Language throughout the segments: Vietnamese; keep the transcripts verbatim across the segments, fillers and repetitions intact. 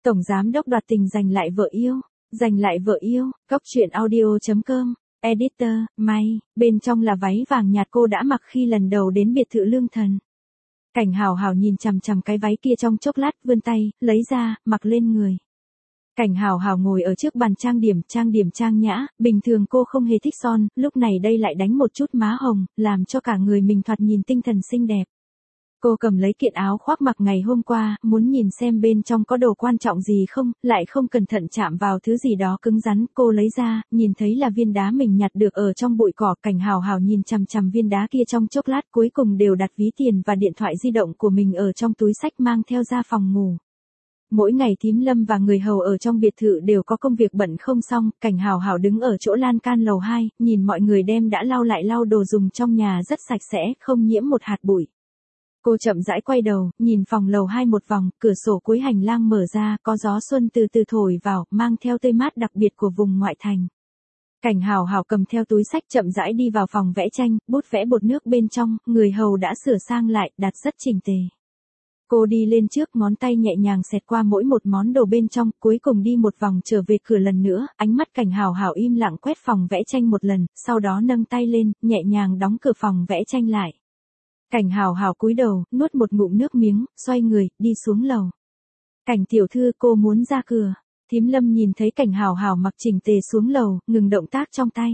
Tổng giám đốc đoạt tình giành lại vợ yêu, giành lại vợ yêu, góc truyện audio.com, editor, may, bên trong là váy vàng nhạt cô đã mặc khi lần đầu đến biệt thự Lương Thần. Cảnh Hào Hào nhìn chằm chằm cái váy kia trong chốc lát, vươn tay, lấy ra, mặc lên người. Cảnh Hào Hào ngồi ở trước bàn trang điểm, trang điểm trang nhã, bình thường cô không hề thích son, lúc này đây lại đánh một chút má hồng, làm cho cả người mình thoạt nhìn tinh thần xinh đẹp. Cô cầm lấy kiện áo khoác mặc ngày hôm qua, muốn nhìn xem bên trong có đồ quan trọng gì không, lại không cẩn thận chạm vào thứ gì đó cứng rắn, cô lấy ra, nhìn thấy là viên đá mình nhặt được ở trong bụi cỏ. Cảnh Hào Hào nhìn chằm chằm viên đá kia trong chốc lát, cuối cùng đều đặt ví tiền và điện thoại di động của mình ở trong túi xách mang theo ra phòng ngủ. Mỗi ngày Thím Lâm và người hầu ở trong biệt thự đều có công việc bận không xong, Cảnh Hào Hào đứng ở chỗ lan can lầu hai, nhìn mọi người đem đã lau lại lau đồ dùng trong nhà rất sạch sẽ, không nhiễm một hạt bụi. Cô chậm rãi quay đầu, nhìn phòng lầu hai một vòng, cửa sổ cuối hành lang mở ra, có gió xuân từ từ thổi vào, mang theo tươi mát đặc biệt của vùng ngoại thành. Cảnh Hào Hào cầm theo túi xách chậm rãi đi vào phòng vẽ tranh, bút vẽ bột nước bên trong, người hầu đã sửa sang lại, đặt rất chỉnh tề. Cô đi lên trước, ngón tay nhẹ nhàng xẹt qua mỗi một món đồ bên trong, cuối cùng đi một vòng trở về cửa lần nữa, ánh mắt Cảnh Hào Hào im lặng quét phòng vẽ tranh một lần, sau đó nâng tay lên, nhẹ nhàng đóng cửa phòng vẽ tranh lại. Cảnh Hào Hào cúi đầu, nuốt một ngụm nước miếng, xoay người, đi xuống lầu. Cảnh tiểu thư, cô muốn ra cửa. Thím Lâm nhìn thấy Cảnh Hào Hào mặc chỉnh tề xuống lầu, ngừng động tác trong tay.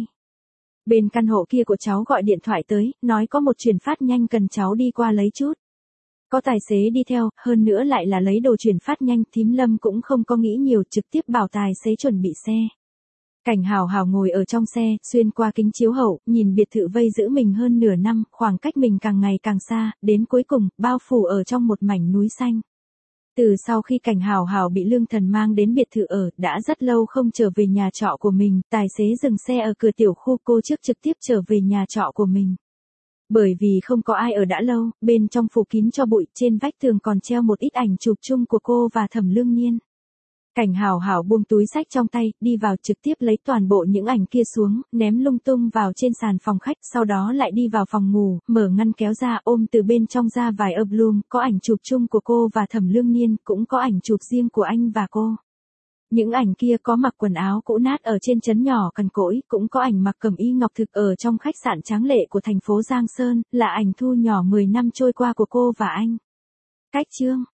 Bên căn hộ kia của cháu gọi điện thoại tới, nói có một chuyển phát nhanh cần cháu đi qua lấy chút. Có tài xế đi theo, hơn nữa lại là lấy đồ chuyển phát nhanh, Thím Lâm cũng không có nghĩ nhiều, trực tiếp bảo tài xế chuẩn bị xe. Cảnh Hào Hào ngồi ở trong xe, xuyên qua kính chiếu hậu, nhìn biệt thự vây giữ mình hơn nửa năm, khoảng cách mình càng ngày càng xa, đến cuối cùng, bao phủ ở trong một mảnh núi xanh. Từ sau khi Cảnh Hào Hào bị Lương Thần mang đến biệt thự ở, đã rất lâu không trở về nhà trọ của mình, tài xế dừng xe ở cửa tiểu khu, cô trước trực tiếp trở về nhà trọ của mình. Bởi vì không có ai ở đã lâu, bên trong phủ kín cho bụi, trên vách tường còn treo một ít ảnh chụp chung của cô và Thẩm Lương Nhiên. Cảnh Hào Hào buông túi xách trong tay, đi vào trực tiếp lấy toàn bộ những ảnh kia xuống, ném lung tung vào trên sàn phòng khách, sau đó lại đi vào phòng ngủ, mở ngăn kéo ra, ôm từ bên trong ra vài album, có ảnh chụp chung của cô và Thẩm Lương Nhiên, cũng có ảnh chụp riêng của anh và cô. Những ảnh kia có mặc quần áo cũ nát ở trên trấn nhỏ cằn cỗi, cũng có ảnh mặc cẩm y ngọc thực ở trong khách sạn tráng lệ của thành phố Giang Sơn, là ảnh thu nhỏ mười năm trôi qua của cô và anh. Cách chương